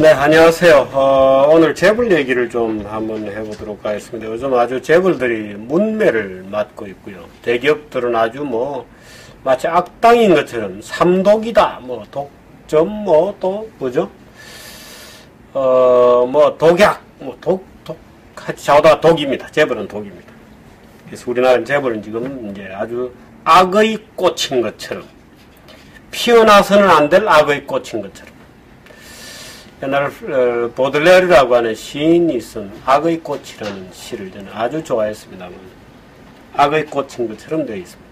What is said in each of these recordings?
네, 안녕하세요. 오늘 재벌 얘기를 좀 한번 해보도록 하겠습니다. 요즘 아주 재벌들이 문매를 맡고 있고요. 대기업들은 아주 마치 악당인 것처럼 삼독이다, 독점, 또, 뭐죠? 독약, 좌우다 독입니다. 재벌은 독입니다. 그래서 우리나라 재벌은 지금 이제 아주 악의 꽃인 것처럼, 피어나서는 안 될 악의 꽃인 것처럼, 옛날 보들레르라고 하는 시인이 쓴 악의 꽃이라는 시를 저는 아주 좋아했습니다만 악의 꽃인 것처럼 되어 있습니다.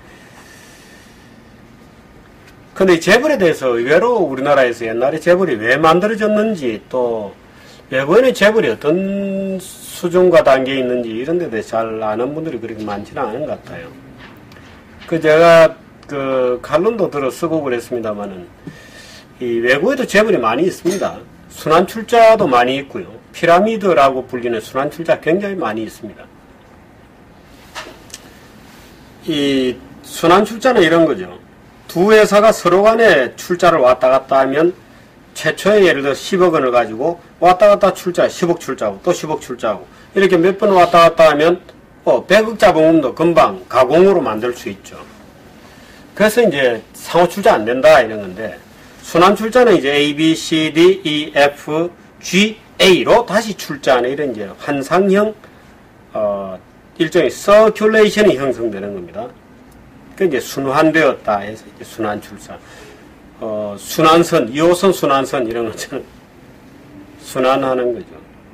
근데 이 재벌에 대해서 의외로 우리나라에서 옛날에 재벌이 왜 만들어졌는지, 또 외국인의 재벌이 어떤 수준과 단계에 있는지 이런 데 대해서 잘 아는 분들이 그렇게 많지는 않은 것 같아요. 제가 칼럼도 들어 쓰고 그랬습니다만은, 이 외국에도 재벌이 많이 있습니다. 순환출자도 많이 있고요. 피라미드라고 불리는 순환출자 굉장히 많이 있습니다. 이 순환출자는 이런 거죠. 두 회사가 서로 간에 출자를 왔다 갔다 하면, 최초에 예를 들어 10억 원을 가지고 왔다 갔다 출자, 10억 출자하고 또 10억 출자하고 이렇게 몇 번 왔다 갔다 하면 100억 자본금도 금방 가공으로 만들 수 있죠. 그래서 이제 상호 출자 안 된다 이런 건데, 순환출자는 이제 A, B, C, D, E, F, G, A로 다시 출자하는 이런 이제 환상형, 일종의 서큘레이션이 형성되는 겁니다. 그 이제 순환되었다 해서 이제 순환출자. 순환선, 2호선 순환선 이런 것처럼 순환하는 거죠.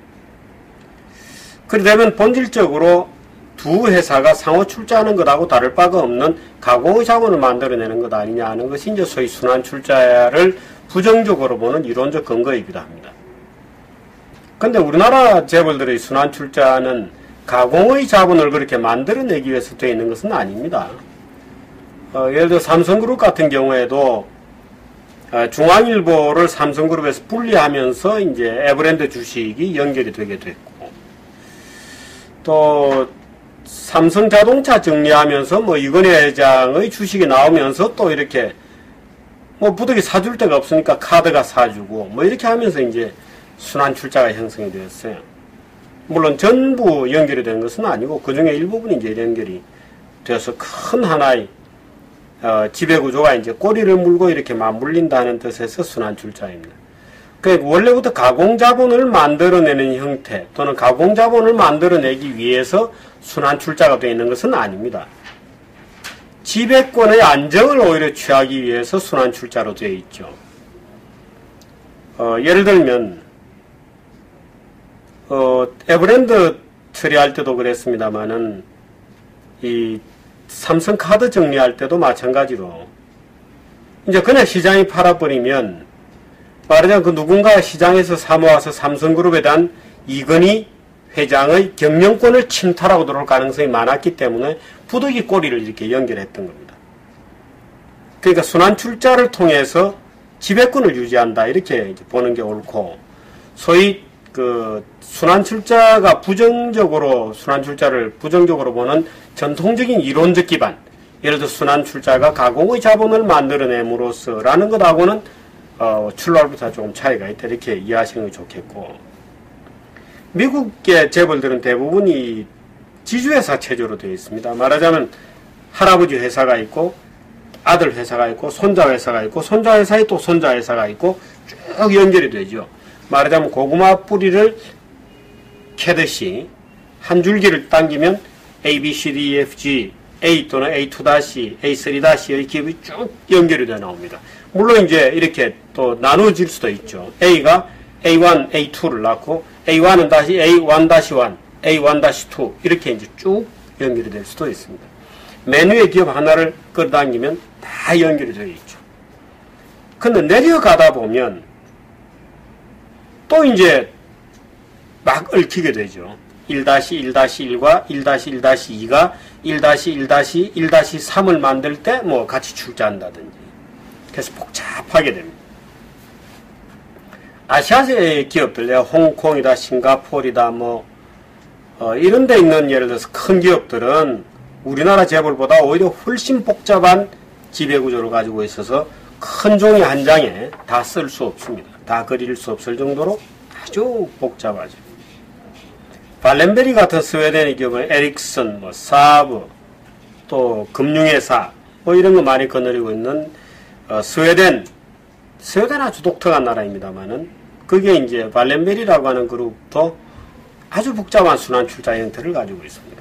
그렇게 되면 본질적으로 두 회사가 상호 출자하는 것하고 다를 바가 없는 가공의 자본을 만들어내는 것 아니냐 하는 것이 이제 소위 순환출자를 부정적으로 보는 이론적 근거이기도 합니다. 근데 우리나라 재벌들의 순환출자는 가공의 자본을 그렇게 만들어내기 위해서 되어 있는 것은 아닙니다. 예를 들어 삼성그룹 같은 경우에도 중앙일보를 삼성그룹에서 분리하면서 이제 에버랜드 주식이 연결이 되게 됐고, 또 삼성자동차 정리하면서 이건희 회장의 주식이 나오면서 또 이렇게 부득이 사줄 데가 없으니까 카드가 사주고 이렇게 하면서 이제 순환출자가 형성이 되었어요. 물론 전부 연결이 된 것은 아니고 그 중에 일부분이 이제 연결이 되어서 큰 하나의 지배구조가 이제 꼬리를 물고 이렇게 맞물린다는 뜻에서 순환출자입니다. 그러니까 원래부터 가공자본을 만들어내는 형태 또는 가공자본을 만들어내기 위해서 순환출자가 되어 있는 것은 아닙니다. 지배권의 안정을 오히려 취하기 위해서 순환출자로 되어 있죠. 예를 들면 에버랜드 처리할 때도 그랬습니다만은, 이 삼성카드 정리할 때도 마찬가지로 이제 그냥 시장이 팔아버리면, 말하자면 누군가 시장에서 사모아서 삼성그룹에 대한 이건희 회장의 경영권을 침탈하고 들어올 가능성이 많았기 때문에 부득이 꼬리를 이렇게 연결했던 겁니다. 그러니까 순환출자를 통해서 지배권을 유지한다 이렇게 보는 게 옳고, 소위 순환출자가 순환출자를 부정적으로 보는 전통적인 이론적 기반, 예를 들어 순환출자가 가공의 자본을 만들어냄으로써라는 것하고는 출발부터 조금 차이가 있다 이렇게 이해하시는 게 좋겠고, 미국의 재벌들은 대부분이 지주회사 체제로 되어 있습니다. 말하자면 할아버지 회사가 있고 아들 회사가 있고 손자 회사가 있고 손자 회사에 또 손자 회사가 있고 쭉 연결이 되죠. 말하자면 고구마 뿌리를 캐듯이 한 줄기를 당기면 A, B, C, D, E, F, G, A 또는 A2-, A3- 기업이 쭉 연결이 되어 나옵니다. 물론 이제 이렇게 또 나누어질 수도 있죠. A가 A1, A2를 낳고 A1은 다시 A1-1, A1-2 이렇게 이제 쭉 연결이 될 수도 있습니다. 맨 위에 기업 하나를 끌어당기면 다 연결이 되어 있죠. 근데 내려가다 보면 또 이제 막 얽히게 되죠. 1-1-1과 1-1-2가 1-1-1-3을 만들 때 같이 출자한다든지, 그래서 복잡하게 됩니다. 아시아의 기업들, 홍콩이다, 싱가포르이다, 이런 데 있는 예를 들어서 큰 기업들은 우리나라 재벌보다 오히려 훨씬 복잡한 지배구조를 가지고 있어서 큰 종이 한 장에 다 쓸 수 없습니다. 다 그릴 수 없을 정도로 아주 복잡하죠. 발렌베리 같은 스웨덴의 경우에 에릭슨, 사브, 또 금융회사 이런 거 많이 거느리고 있는 스웨덴 아주 독특한 나라입니다만은 그게 이제 발렌베리라고 하는 그룹도 아주 복잡한 순환 출자 형태를 가지고 있습니다.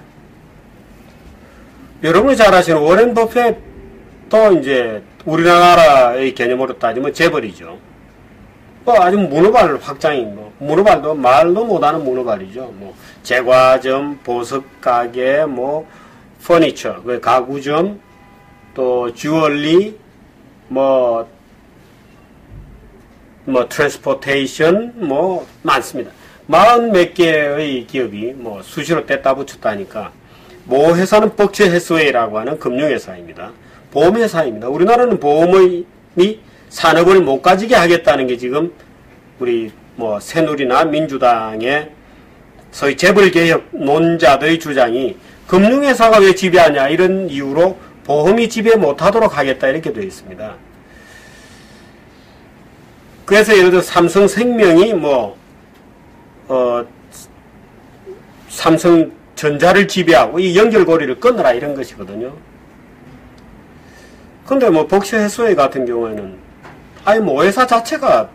여러분이 잘 아시는 워렌 버핏도 이제 우리나라의 개념으로 따지면 재벌이죠. 아주 문어발 확장이 문어발도 말도 못하는 문어발이죠. 제과점, 보석가게, 퍼니처, 가구점, 또 주얼리, 트랜스포테이션, 많습니다. 40몇 개의 기업이 수시로 뗐다 붙였다니까. 모 회사는 벅처 해스웨이라고 하는 금융회사입니다. 보험회사입니다. 우리나라는 보험이 산업을 못 가지게 하겠다는 게 지금 우리 새누리나 민주당의 소위 재벌개혁 논자들의 주장이 금융회사가 왜 지배하냐 이런 이유로 보험이 지배 못하도록 하겠다 이렇게 되어 있습니다. 그래서 예를 들어 삼성생명이 삼성전자를 지배하고 이 연결고리를 끊어라 이런 것이거든요. 근데 벅셔 해스웨이 같은 경우에는 아예 회사 자체가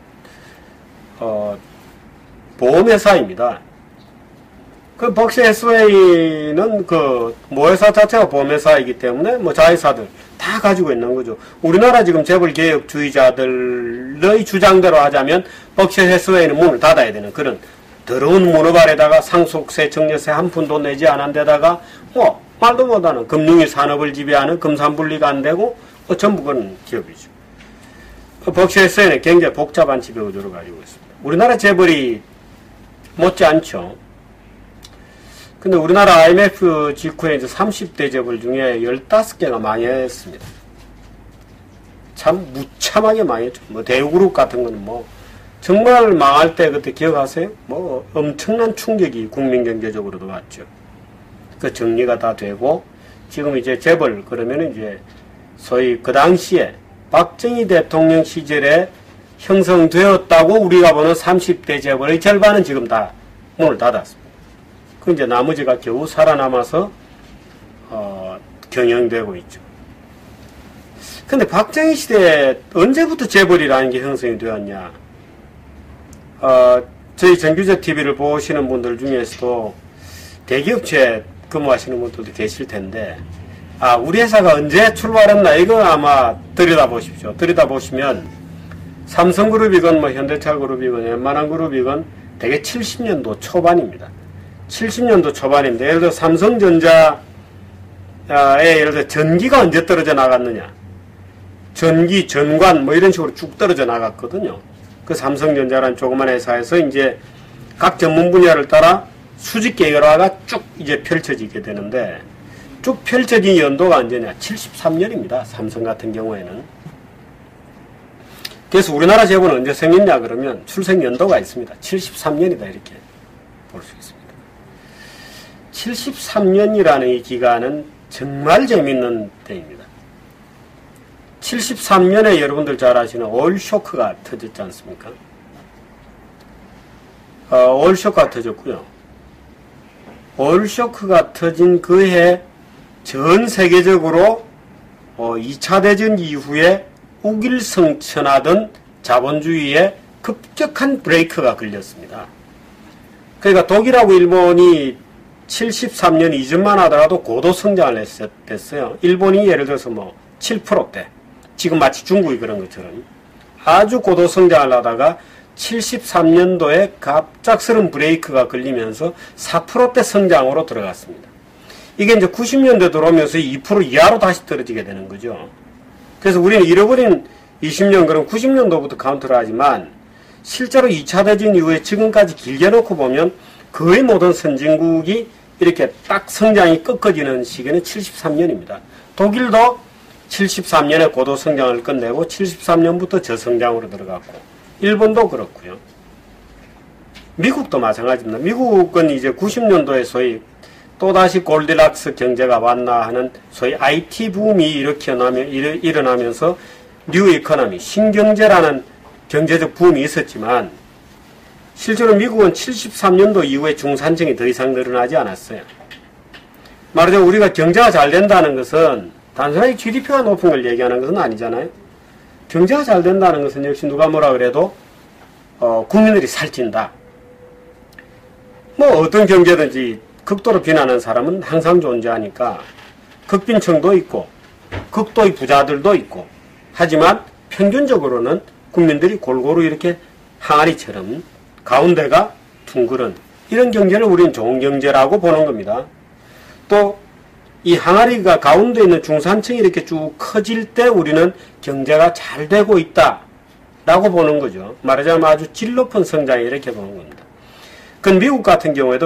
보험회사입니다. 그 벅셔 해스웨이는 회사 자체가 보험회사이기 때문에 자회사들 다 가지고 있는 거죠. 우리나라 지금 재벌개혁주의자들의 주장대로 하자면 벅셔 해스웨이는 문을 닫아야 되는 그런 더러운 문어발에다가 상속세, 증여세 한 푼도 내지 않은 데다가 말도 못하는 금융위 산업을 지배하는 금산분리가 안 되고 전부 그런 기업이죠. 벅셔 해스웨이는 굉장히 복잡한 지배구조를 가지고 있습니다. 우리나라 재벌이 못지않죠. 근데 우리나라 IMF 직후에 이제 30대 재벌 중에 15개가 망했습니다. 참 무참하게 망했죠. 대우그룹 같은 거는 정말 망할 때 그때 기억하세요? 엄청난 충격이 국민 경제적으로도 왔죠. 그 정리가 다 되고 지금 이제 재벌 그러면 이제 소위 그 당시에 박정희 대통령 시절에 형성되었다고 우리가 보는 30대 재벌의 절반은 지금 다 문을 닫았습니다. 그 이제 나머지가 겨우 살아남아서 경영되고 있죠. 근데 박정희 시대에 언제부터 재벌이라는 게 형성이 되었냐? 저희 정규제 TV를 보시는 분들 중에서도 대기업체에 근무하시는 분들도 계실 텐데, 우리 회사가 언제 출발했나? 이거 아마 들여다보십시오. 들여다보시면 삼성그룹이건 현대차그룹이건 웬만한 그룹이건 대개 70년도 초반입니다. 70년도 초반인데, 예를 들어 삼성전자에 예를 들어 전기가 언제 떨어져 나갔느냐? 전기, 전관 이런 식으로 쭉 떨어져 나갔거든요. 그 삼성전자라는 조그만 회사에서 이제 각 전문 분야를 따라 수직 계열화가 쭉 이제 펼쳐지게 되는데, 쭉 펼쳐진 연도가 언제냐? 73년입니다. 삼성 같은 경우에는. 그래서 우리나라 재벌은 언제 생겼냐 그러면 출생 연도가 있습니다. 73년이다 이렇게 볼 수 있습니다. 73년이라는 이 기간은 정말 재밌는 때입니다. 73년에 여러분들 잘 아시는 오일 쇼크가 터졌지 않습니까? 오일 쇼크가 터졌고요. 오일 쇼크가 터진 그 해 전 세계적으로 2차 대전 이후에 우길성천하던 자본주의에 급격한 브레이크가 걸렸습니다. 그러니까 독일하고 일본이 73년 이전만 하더라도 고도 성장을 했어요. 일본이 예를 들어서 7%대, 지금 마치 중국이 그런 것처럼 아주 고도 성장을 하다가 73년도에 갑작스런 브레이크가 걸리면서 4%대 성장으로 들어갔습니다. 이게 이제 90년대 들어오면서 2% 이하로 다시 떨어지게 되는 거죠. 그래서 우리는 잃어버린 20년, 그럼 90년도부터 카운트를 하지만 실제로 2차 대전 이후에 지금까지 길게 놓고 보면 거의 모든 선진국이 이렇게 딱 성장이 꺾어지는 시기는 73년입니다. 독일도 73년에 고도 성장을 끝내고 73년부터 저성장으로 들어갔고, 일본도 그렇고요. 미국도 마찬가지입니다. 미국은 이제 90년도에 소위 또다시 골디락스 경제가 왔나 하는 소위 IT 붐이 일어나면서 뉴 이코노미, 신경제라는 경제적 붐이 있었지만 실제로 미국은 73년도 이후에 중산층이 더 이상 늘어나지 않았어요. 말하자면 우리가 경제가 잘 된다는 것은 단순하게 GDP가 높은 걸 얘기하는 것은 아니잖아요. 경제가 잘 된다는 것은 역시 누가 뭐라 그래도 국민들이 살찐다. 뭐 어떤 경제든지 극도로 빈하는 사람은 항상 존재하니까 극빈층도 있고 극도의 부자들도 있고 하지만 평균적으로는 국민들이 골고루 이렇게 항아리처럼 가운데가 둥그런 이런 경제를 우리는 좋은 경제라고 보는 겁니다. 또 이 항아리가 가운데 있는 중산층이 이렇게 쭉 커질 때 우리는 경제가 잘 되고 있다라고 보는 거죠. 말하자면 아주 질 높은 성장이 이렇게 보는 겁니다. 그 미국 같은 경우에도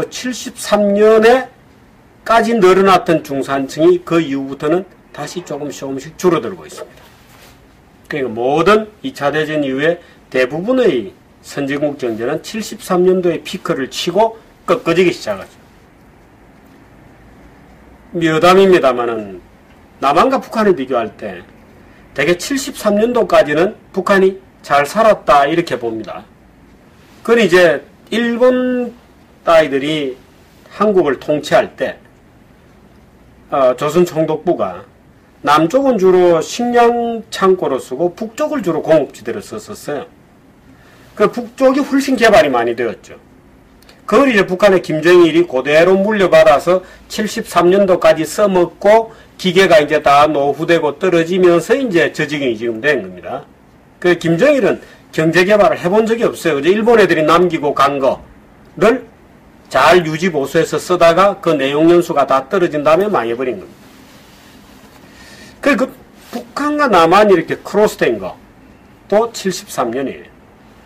73년에까지 늘어났던 중산층이 그 이후부터는 다시 조금씩 줄어들고 있습니다. 그러니까 모든 2차 대전 이후에 대부분의 선진국 경제는 73년도에 피크를 치고 꺾어지기 시작하죠. 여담입니다만은 남한과 북한을 비교할 때 대개 73년도까지는 북한이 잘 살았다 이렇게 봅니다. 그건 이제 일본 따위들이 한국을 통치할 때 조선 총독부가 남쪽은 주로 식량 창고로 쓰고 북쪽을 주로 공업지대로 썼었어요. 그 북쪽이 훨씬 개발이 많이 되었죠. 그걸 이제 북한의 김정일이 그대로 물려받아서 73년도까지 써먹고 기계가 이제 다 노후되고 떨어지면서 이제 저 지경이 지금 된 겁니다. 그 김정일은 경제 개발을 해본 적이 없어요. 그저 일본 애들이 남기고 간 거를 잘 유지 보수해서 쓰다가 그 내용 연수가 다 떨어진 다음에 망해버린 겁니다. 그 북한과 남한이 이렇게 크로스된 거 또 73년이에요.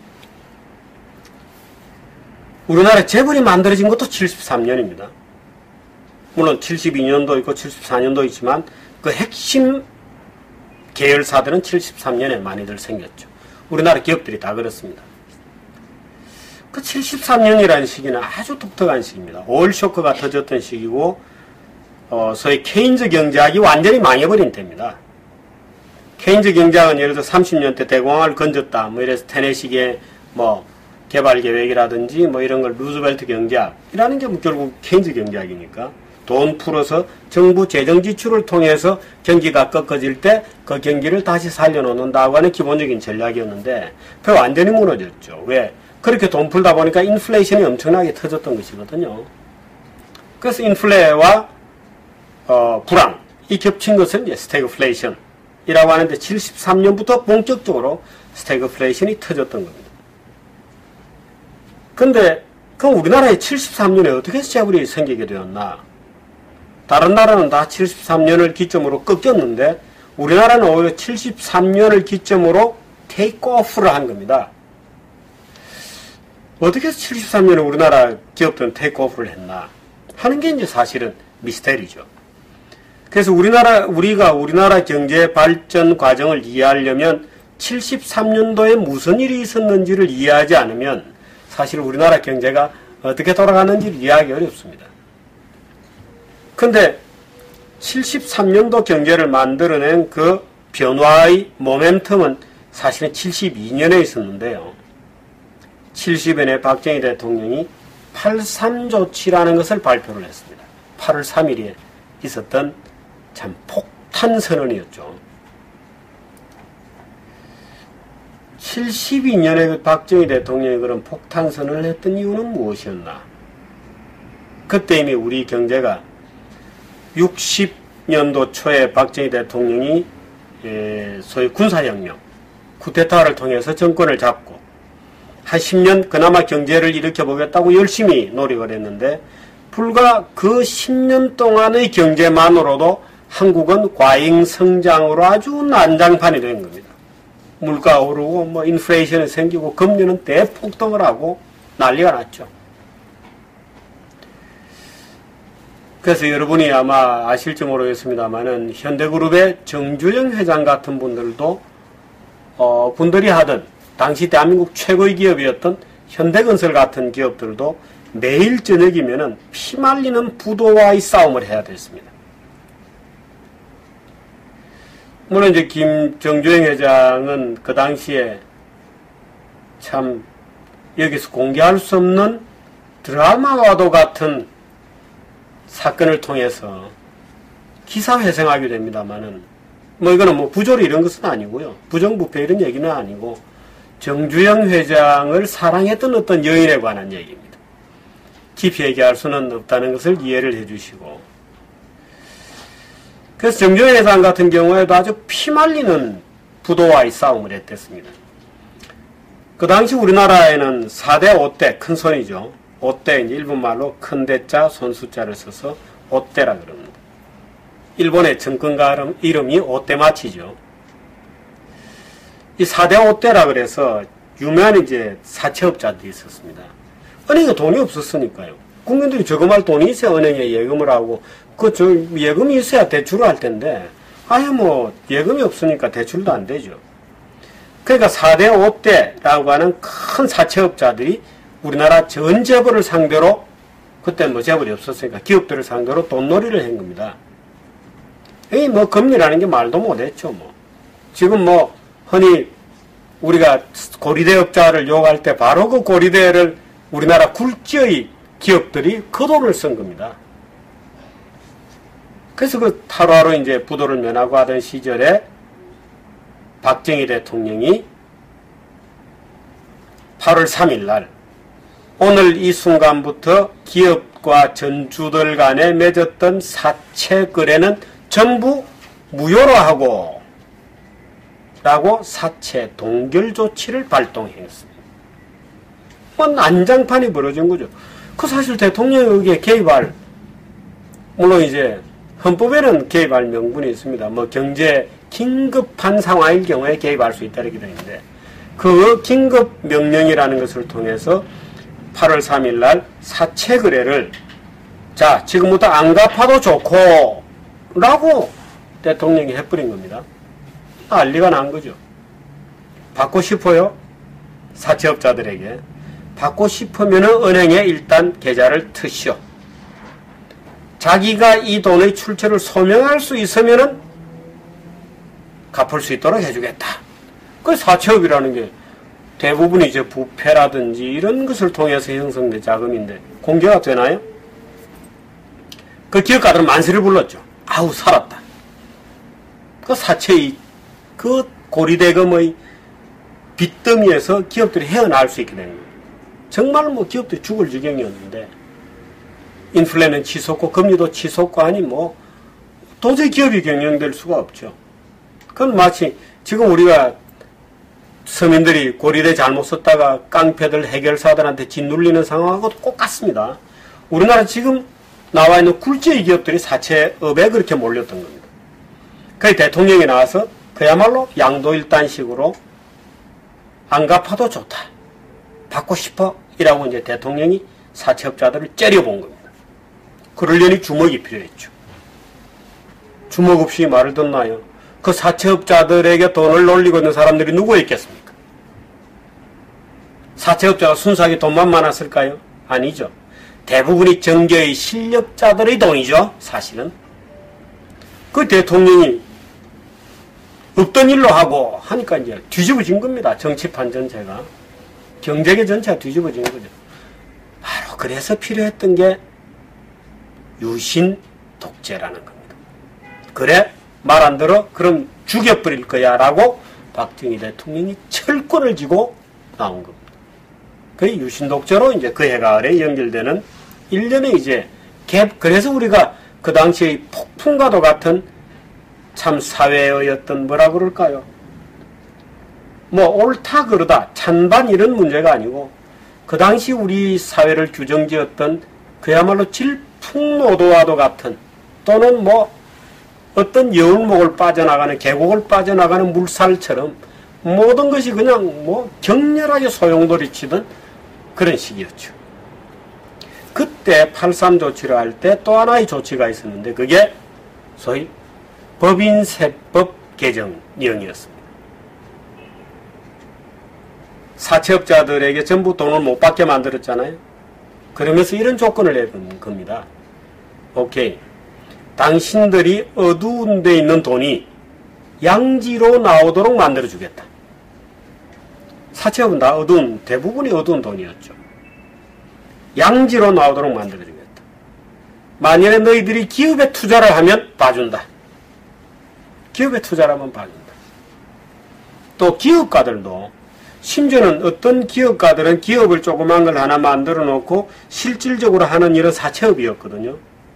우리나라 재벌이 만들어진 것도 73년입니다. 물론 72년도 있고 74년도 있지만 그 핵심 계열사들은 73년에 많이들 생겼죠. 우리나라 기업들이 다 그렇습니다. 그 73년이라는 시기는 아주 독특한 시기입니다. 오일 쇼크가 터졌던 시기고 소위 케인즈 경제학이 완전히 망해버린 때입니다. 케인즈 경제학은 예를 들어 30년대 대공황을 건졌다. 뭐 이래서 테네시계 뭐 개발 계획이라든지 뭐 이런 걸 루즈벨트 경제학이라는 게 결국 케인즈 경제학이니까 돈 풀어서 정부 재정 지출을 통해서 경기가 꺾어질 때 그 경기를 다시 살려놓는다고 하는 기본적인 전략이었는데 그게 완전히 무너졌죠. 왜? 그렇게 돈 풀다 보니까 인플레이션이 엄청나게 터졌던 것이거든요. 그래서 인플레와 불황 이 겹친 것은 이제 스태그플레이션이라고 하는데 73년부터 본격적으로 스태그플레이션이 터졌던 겁니다. 근데 그럼 우리나라에 73년에 어떻게 해서 재벌이 생기게 되었나? 다른 나라는 다 73년을 기점으로 꺾였는데 우리나라는 오히려 73년을 기점으로 테이크오프를 한 겁니다. 어떻게 해서 73년에 우리나라 기업들은 테이크오프를 했나? 하는 게 이제 사실은 미스테리죠. 그래서 우리가 우리나라 경제 발전 과정을 이해하려면 73년도에 무슨 일이 있었는지를 이해하지 않으면 사실 우리나라 경제가 어떻게 돌아가는지를 이해하기 어렵습니다. 근데 73년도 경제를 만들어낸 그 변화의 모멘텀은 사실은 72년에 있었는데요. 70년에 박정희 대통령이 8.3 조치라는 것을 발표를 했습니다. 8월 3일에 있었던 참 폭탄 선언이었죠. 72년에 그 박정희 대통령이 그런 폭탄 선언을 했던 이유는 무엇이었나? 그때 이미 우리 경제가 60년도 초에 박정희 대통령이 소위 군사혁명, 쿠데타를 통해서 정권을 잡고 한 10년 그나마 경제를 일으켜보겠다고 열심히 노력을 했는데 불과 그 10년 동안의 경제만으로도 한국은 과잉 성장으로 아주 난장판이 된 겁니다. 물가 오르고 뭐 인플레이션이 생기고 금리는 대폭등을 하고 난리가 났죠. 그래서 여러분이 아마 아실지 모르겠습니다만은 현대그룹의 정주영 회장 같은 분들도 분들이 하던 당시 대한민국 최고의 기업이었던 현대건설 같은 기업들도 매일 저녁이면은 피말리는 부도와의 싸움을 해야 됐습니다. 물론 이제 정주영 회장은 그 당시에 참 여기서 공개할 수 없는 드라마와도 같은 사건을 통해서 기사회생하게 됩니다만은 뭐 이거는 뭐 부조리 이런 것은 아니고요. 부정부패 이런 얘기는 아니고 정주영 회장을 사랑했던 어떤 여인에 관한 얘기입니다. 깊이 얘기할 수는 없다는 것을 이해를 해주시고, 그래서 정주영 회장 같은 경우에도 아주 피말리는 부도와의 싸움을 했댔습니다. 그 당시 우리나라에는 4대 5대, 큰 손이죠. 5대, 일본말로 큰 대자, 손수자를 써서 5대라 그럽니다. 일본의 정권가 이름이 오떼마치죠. 이 4대 5대라 그래서 유명한 이제 사채업자들이 있었습니다. 은행에 돈이 없었으니까요. 국민들이 저금할 돈이 있어야 은행에 예금을 하고, 예금이 있어야 대출을 할 텐데, 아예 뭐, 예금이 없으니까 대출도 안 되죠. 그러니까 4대 5대라고 하는 큰 사채업자들이 우리나라 전 재벌을 상대로, 그때 뭐 재벌이 없었으니까 기업들을 상대로 돈놀이를 한 겁니다. 이 뭐 금리라는 게 말도 못했죠. 뭐 지금 뭐 흔히 우리가 고리대업자를 욕할 때 바로 그 고리대를 우리나라 굴지의 기업들이 그 돈을 쓴 겁니다. 그래서 그 탈화로 이제 부도를 면하고 하던 시절에 박정희 대통령이 8월 3일 날 오늘 이 순간부터 기업과 전주들 간에 맺었던 사채 거래는 전부 무효로 하고 라고 사채 동결 조치를 발동했습니다. 뭐 난장판이 벌어진 거죠. 그 사실 대통령이 여기에 개입할, 물론 이제 헌법에는 개입할 명분이 있습니다. 뭐 경제 긴급한 상황일 경우에 개입할 수 있다 이렇게 되어 있는데, 그 긴급 명령이라는 것을 통해서 8월 3일 날 사채 거래를 자 지금부터 안 갚아도 좋고 라고 대통령이 해버린 겁니다. 난리가 난 거죠. 받고 싶어요? 사채업자들에게. 받고 싶으면 은행에 일단 계좌를 트시오. 자기가 이 돈의 출처를 소명할 수 있으면 갚을 수 있도록 해주겠다. 그 사채업이라는 게 대부분 이제 부패라든지 이런 것을 통해서 형성된 자금인데 공개가 되나요? 그 기업가들은 만세를 불렀죠. 아우 살았다. 그 사채의 그 고리대금의 빚더미에서 기업들이 헤어나올 수 있게 되는 거예요. 정말 뭐 기업들이 죽을 지경이었는데 인플레는 치솟고 금리도 치솟고 하니 뭐 도저히 기업이 경영될 수가 없죠. 그건 마치 지금 우리가 서민들이 고리대 잘못 썼다가 깡패들 해결사들한테 짓눌리는 상황하고 꼭 같습니다. 우리나라 지금 나와 있는 굴지의 기업들이 사채업에 그렇게 몰렸던 겁니다. 그래서 대통령이 나와서 그야말로 양도일단식으로 안 갚아도 좋다. 받고 싶어? 이라고 이제 대통령이 사채업자들을 째려본 겁니다. 그러려니 주먹이 필요했죠. 주먹 없이 말을 듣나요? 그 사채업자들에게 돈을 놀리고 있는 사람들이 누구 있겠습니까? 사채업자가 순수하게 돈만 많았을까요? 아니죠. 대부분이 정계의 실력자들의 돈이죠. 사실은. 그 대통령이 없던 일로 하고 하니까 이제 뒤집어진 겁니다. 정치판 전체가. 경제계 전체가 뒤집어진 거죠. 바로 그래서 필요했던 게 유신 독재라는 겁니다. 그래? 말 안 들어? 그럼 죽여버릴 거야 라고 박정희 대통령이 철권을 쥐고 나온 겁니다. 그 유신 독재로 이제 그 해가 아래 연결되는 일련의 이제 갭, 그래서 우리가 그 당시의 폭풍과도 같은 참 사회의 어떤 뭐라 그럴까요? 뭐 옳다 그러다 찬반 이런 문제가 아니고 그 당시 우리 사회를 규정지었던 그야말로 질풍노도와도 같은 또는 뭐 어떤 여울목을 빠져나가는 계곡을 빠져나가는 물살처럼 모든 것이 그냥 뭐 격렬하게 소용돌이치던 그런 시기였죠. 그때 8.3 조치를 할 때 또 하나의 조치가 있었는데 그게 소위 법인세법 개정령이었습니다. 사채업자들에게 전부 돈을 못 받게 만들었잖아요. 그러면서 이런 조건을 내건 겁니다. 오케이. 당신들이 어두운 데 있는 돈이 양지로 나오도록 만들어주겠다. 사채업은 다 대부분이 어두운 돈이었죠. 양지로 나오도록 만들어주겠다. 만일에 너희들이 기업에 투자를 하면 봐준다. 기업에 투자를 하면 봐준다. 또 기업가들도 심지어는 어떤 기업가들은 기업을 조그만 걸 하나 만들어 놓고 실질적으로 하는 일은 사채업이었거든요.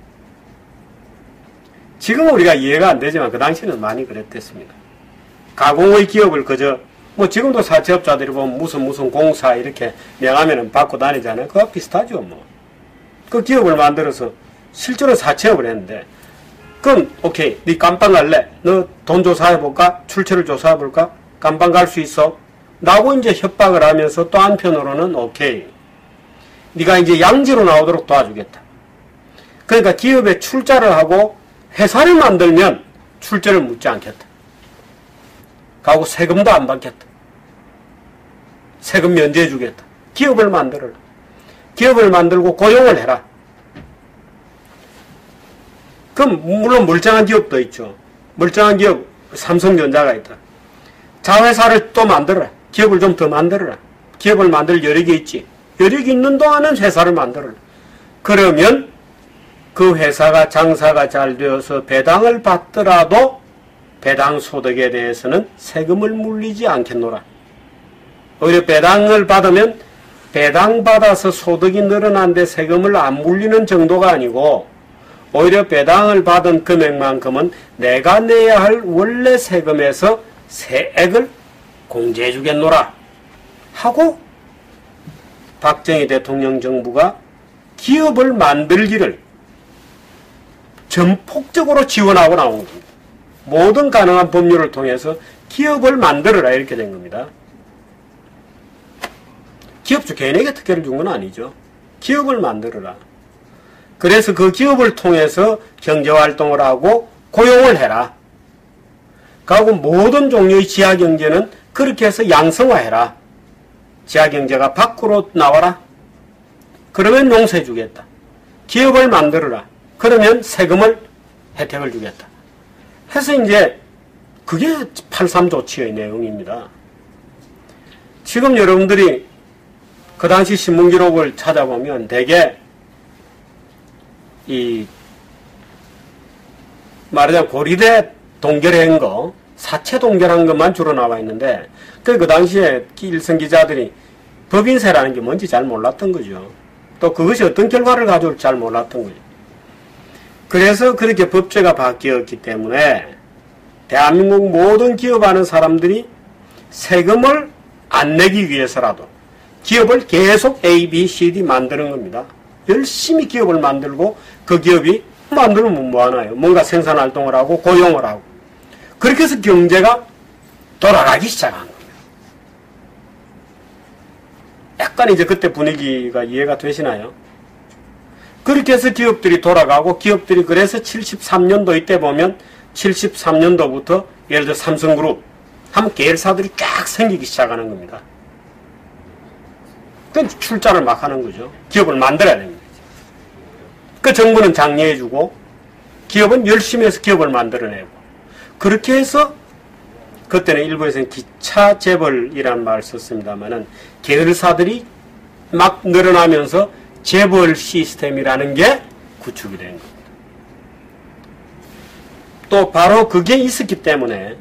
지금은 우리가 이해가 안 되지만 그 당시에는 많이 그랬댔습니다. 가공의 기업을 그저 지금도 사채업자들이 보면 무슨 공사 이렇게 명하면은 받고 다니잖아요. 그거 비슷하죠 뭐. 그 기업을 만들어서 실제로 사채업을 했는데 그럼 오케이 네 깜빵 갈래? 너 돈 조사해볼까? 출처를 조사해볼까? 깜빵 갈 수 있어? 라고 이제 협박을 하면서 또 한편으로는 오케이 네가 이제 양지로 나오도록 도와주겠다. 그러니까 기업에 출자를 하고 회사를 만들면 출제를 묻지 않겠다. 가고 세금도 안 받겠다. 세금 면제해 주겠다. 기업을 만들어라. 기업을 만들고 고용을 해라. 그럼 물론 멀쩡한 기업도 있죠. 멀쩡한 기업 삼성전자가 있다. 자회사를 또 만들어라. 기업을 좀 더 만들어라. 기업을 만들 여력이 있지. 여력이 있는 동안은 회사를 만들어라. 그러면 그 회사가 장사가 잘 되어서 배당을 받더라도 배당 소득에 대해서는 세금을 물리지 않겠노라. 오히려 배당을 받으면 배당 받아서 소득이 늘어난데 세금을 안 물리는 정도가 아니고 오히려 배당을 받은 금액만큼은 내가 내야 할 원래 세금에서 세액을 공제해 주겠노라 하고 박정희 대통령 정부가 기업을 만들기를 전폭적으로 지원하고 나온 겁니다. 모든 가능한 법률을 통해서 기업을 만들어라 이렇게 된 겁니다. 기업주 개인에게 특혜를 준 건 아니죠. 기업을 만들어라. 그래서 그 기업을 통해서 경제활동을 하고 고용을 해라. 그리고 모든 종류의 지하경제는 그렇게 해서 양성화해라. 지하경제가 밖으로 나와라. 그러면 용서해 주겠다. 기업을 만들어라. 그러면 세금을 혜택을 주겠다. 해서 이제 그게 8.3 조치의 내용입니다. 지금 여러분들이 그 당시 신문기록을 찾아보면 대개 말하자면 고리대 동결한 거, 사채 동결한 것만 주로 나와 있는데 그 당시에 일선 기자들이 법인세라는 게 뭔지 잘 몰랐던 거죠. 또 그것이 어떤 결과를 가져올지 잘 몰랐던 거죠. 그래서 그렇게 법제가 바뀌었기 때문에 대한민국 모든 기업하는 사람들이 세금을 안 내기 위해서라도 기업을 계속 A, B, C, D 만드는 겁니다. 열심히 기업을 만들고 그 기업이 만들면 뭐하나요? 뭔가 생산활동을 하고 고용을 하고 그렇게 해서 경제가 돌아가기 시작한 겁니다. 약간 이제 그때 분위기가 이해가 되시나요? 그렇게 해서 기업들이 돌아가고 기업들이 그래서 73년도 이때 보면 73년도부터 예를 들어 삼성그룹 하면 계열사들이 쫙 생기기 시작하는 겁니다. 그 출자를 막 하는 거죠. 기업을 만들어야 됩니다. 그 정부는 장려해주고 기업은 열심히 해서 기업을 만들어내고 그렇게 해서 그때는 일부에서는 기차 재벌이라는 말을 썼습니다만은 계열사들이 막 늘어나면서 재벌 시스템이라는 게 구축이 된 겁니다. 또 바로 그게 있었기 때문에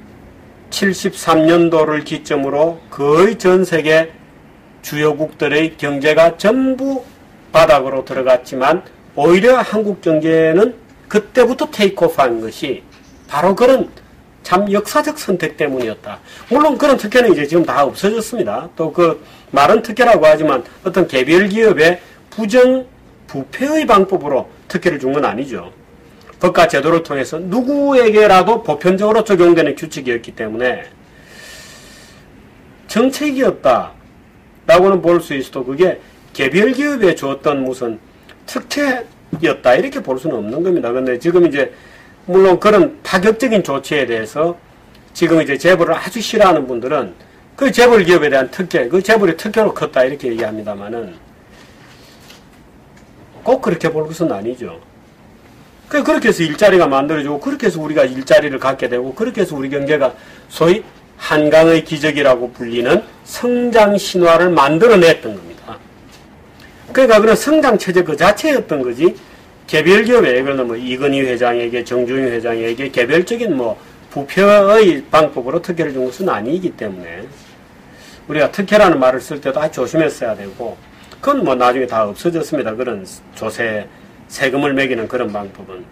73년도를 기점으로 거의 전 세계 주요국들의 경제가 전부 바닥으로 들어갔지만 오히려 한국 경제는 그때부터 테이크오프한 것이 바로 그런 참 역사적 선택 때문이었다. 물론 그런 특혜는 이제 지금 다 없어졌습니다. 또 그 말은 특혜라고 하지만 어떤 개별 기업의 부패의 방법으로 특혜를 준 건 아니죠. 법과 제도를 통해서 누구에게라도 보편적으로 적용되는 규칙이었기 때문에 정책이었다라고는 볼 수 있어도 그게 개별 기업에 주었던 무슨 특혜였다 이렇게 볼 수는 없는 겁니다. 근데 지금 이제 물론 그런 파격적인 조치에 대해서 지금 이제 재벌을 아주 싫어하는 분들은 그 재벌 기업에 대한 특혜, 그 재벌이 특혜로 컸다 이렇게 얘기합니다만은 꼭 그렇게 볼 것은 아니죠. 그렇게 해서 일자리가 만들어지고 그렇게 해서 우리가 일자리를 갖게 되고 그렇게 해서 우리 경제가 소위 한강의 기적이라고 불리는 성장 신화를 만들어냈던 겁니다. 그러니까 그런 성장 체제 그 자체였던 거지, 개별 기업에, 그러나 뭐 이건희 회장에게, 정주영 회장에게 개별적인 뭐 부패의 방법으로 특혜를 준 것은 아니기 때문에 우리가 특혜라는 말을 쓸 때도 아주 조심했어야 되고, 그건 뭐 나중에 다 없어졌습니다. 그런 조세, 세금을 매기는 그런 방법은.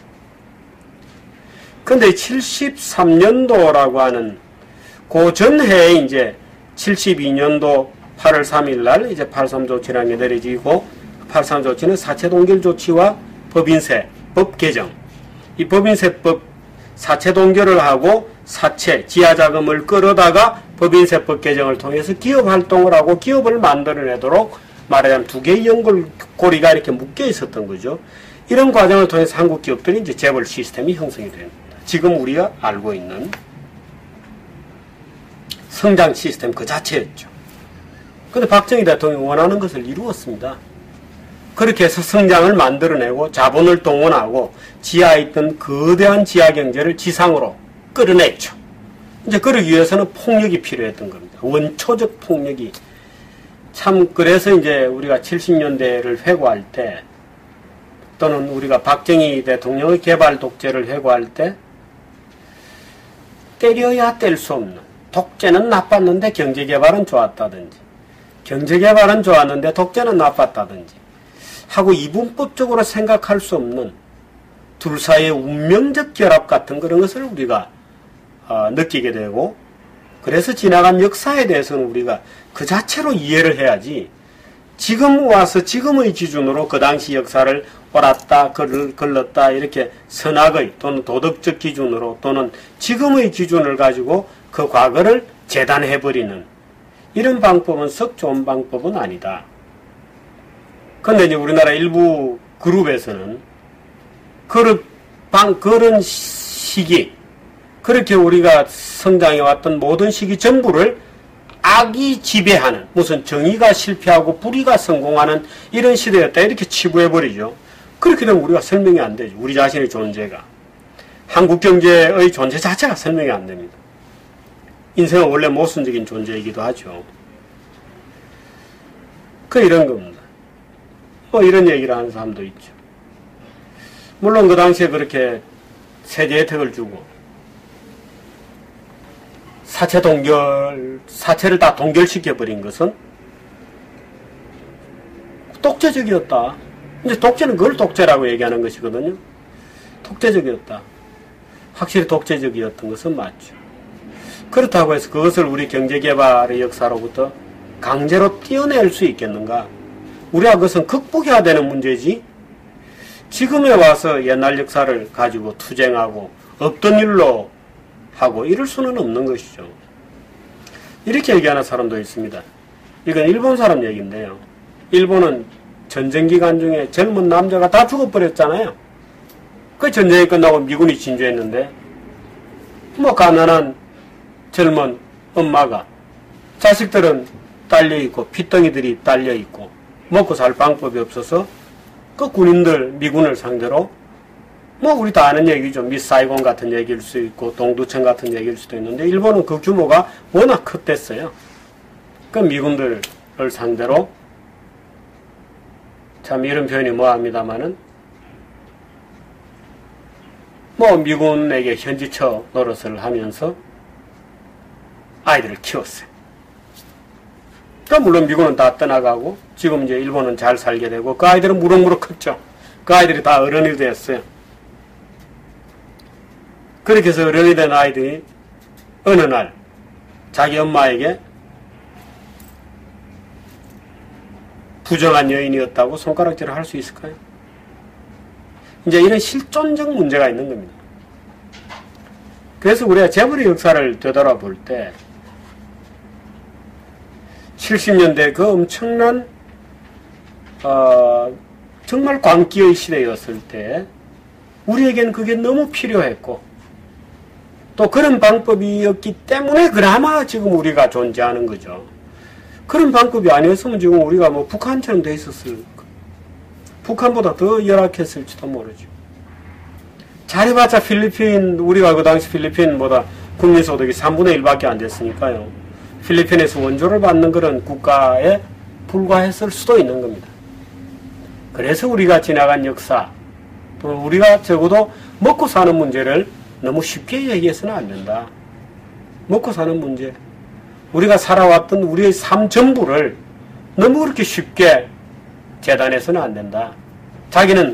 근데 73년도라고 하는 그 전해에 이제 72년도 8월 3일 날 이제 8.3 조치라는 게 내려지고, 8.3 조치는 사채동결 조치와 법인세 법 개정, 이 법인세법 사채 동결을 하고 사채 지하자금을 끌어다가 법인세법 개정을 통해서 기업 활동을 하고 기업을 만들어내도록 말하자면 두 개의 연골고리가 이렇게 묶여 있었던 거죠. 이런 과정을 통해서 한국 기업들이 이제 재벌 시스템이 형성이 됩니다. 지금 우리가 알고 있는 성장 시스템 그 자체였죠. 그런데 박정희 대통령이 원하는 것을 이루었습니다. 그렇게 해서 성장을 만들어내고 자본을 동원하고 지하에 있던 거대한 지하 경제를 지상으로 끌어냈죠. 이제 그러기 위해서는 폭력이 필요했던 겁니다. 원초적 폭력이. 참, 그래서 이제 우리가 70년대를 회고할 때, 또는 우리가 박정희 대통령의 개발 독재를 회고할 때, 때려야 뗄 수 없는, 독재는 나빴는데 경제개발은 좋았다든지, 경제개발은 좋았는데 독재는 나빴다든지 하고 이분법적으로 생각할 수 없는 둘 사이의 운명적 결합 같은 그런 것을 우리가 느끼게 되고, 그래서 지나간 역사에 대해서는 우리가 그 자체로 이해를 해야지, 지금 와서 지금의 기준으로 그 당시 역사를 옳았다, 걸렀다 이렇게 선악의 또는 도덕적 기준으로 또는 지금의 기준을 가지고 그 과거를 재단해버리는 이런 방법은 썩 좋은 방법은 아니다. 그런데 이제 우리나라 일부 그룹에서는 그런 시기, 그렇게 우리가 성장해왔던 모든 시기 전부를 악이 지배하는, 무슨 정의가 실패하고 불의가 성공하는 이런 시대였다 이렇게 치부해버리죠. 그렇게 되면 우리가 설명이 안 되죠. 우리 자신의 존재가. 한국 경제의 존재 자체가 설명이 안 됩니다. 인생은 원래 모순적인 존재이기도 하죠. 이런 겁니다. 뭐 이런 얘기를 하는 사람도 있죠. 물론 그 당시에 그렇게 세제 혜택을 주고 사채를 다 동결시켜버린 것은 독재적이었다. 이제 독재는 그걸 독재라고 얘기하는 것이거든요. 독재적이었다. 확실히 독재적이었던 것은 맞죠. 그렇다고 해서 그것을 우리 경제개발의 역사로부터 강제로 떼어낼 수 있겠는가? 우리가 그것은 극복해야 되는 문제지, 지금에 와서 옛날 역사를 가지고 투쟁하고 없던 일로 하고 이럴 수는 없는 것이죠. 이렇게 얘기하는 사람도 있습니다. 이건 일본 사람 얘기인데요. 일본은 전쟁 기간 중에 젊은 남자가 다 죽어버렸잖아요. 그 전쟁이 끝나고 미군이 진주했는데, 뭐 가난한 젊은 엄마가, 자식들은 딸려있고 핏덩이들이 딸려있고 먹고 살 방법이 없어서 그 군인들, 미군을 상대로, 뭐 우리 다 아는 얘기죠. 미사이곤 같은 얘기일 수 있고 동두천 같은 얘기일 수도 있는데, 일본은 그 규모가 워낙 컸댔어요. 그 미군들을 상대로, 참 이런 표현이 뭐합니다마는, 뭐 미군에게 현지처 노릇을 하면서 아이들을 키웠어요. 그러니까 물론 미군은 다 떠나가고 지금 이제 일본은 잘 살게 되고, 그 아이들은 무럭무럭 컸죠. 그 아이들이 다 어른이 됐어요. 그렇게 해서 어른이 된 아이들이 어느 날 자기 엄마에게 부정한 여인이었다고 손가락질을 할 수 있을까요? 이제 이런 실존적 문제가 있는 겁니다. 그래서 우리가 재벌의 역사를 되돌아볼 때 70년대 그 엄청난 정말 광기의 시대였을 때 우리에겐 그게 너무 필요했고, 또 그런 방법이었기 때문에 그나마 지금 우리가 존재하는 거죠. 그런 방법이 아니었으면 지금 우리가 뭐 북한처럼 돼 있었을, 북한보다 더 열악했을지도 모르죠. 잘해봤자 필리핀, 우리가 그 당시 필리핀보다 국민소득이 3분의 1밖에 안 됐으니까요. 필리핀에서 원조를 받는 그런 국가에 불과했을 수도 있는 겁니다. 그래서 우리가 지나간 역사, 또 우리가 적어도 먹고 사는 문제를 너무 쉽게 얘기해서는 안 된다. 먹고 사는 문제, 우리가 살아왔던 우리의 삶 전부를 너무 그렇게 쉽게 재단해서는 안 된다. 자기는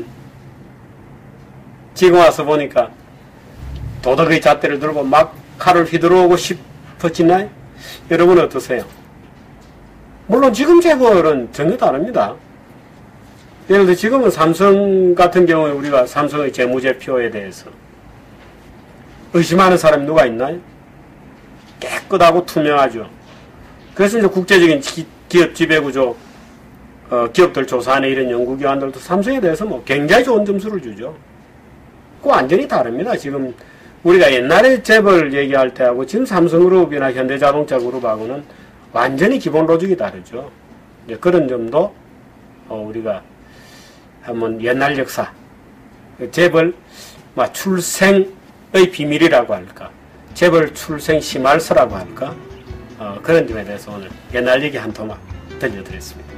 지금 와서 보니까 도덕의 잣대를 들고 막 칼을 휘두르고 싶어지나요? 여러분 어떠세요? 물론 지금 재벌은 전혀 다릅니다. 예를 들어 지금은 삼성 같은 경우에 우리가 삼성의 재무제표에 대해서 의심하는 사람이 누가 있나요? 깨끗하고 투명하죠. 그래서 이제 국제적인 기업 지배구조, 기업들 조사하는 이런 연구기관들도 삼성에 대해서 뭐 굉장히 좋은 점수를 주죠. 그 완전히 다릅니다. 지금 우리가 옛날에 재벌 얘기할 때하고 지금 삼성그룹이나 현대자동차그룹하고는 완전히 기본 로직이 다르죠. 이제 그런 점도 우리가 한번 옛날 역사, 재벌 출생의 비밀이라고 할까, 재벌 출생 심할서라고 할까, 그런 점에 대해서 오늘 옛날 얘기 한 토막 들려드렸습니다.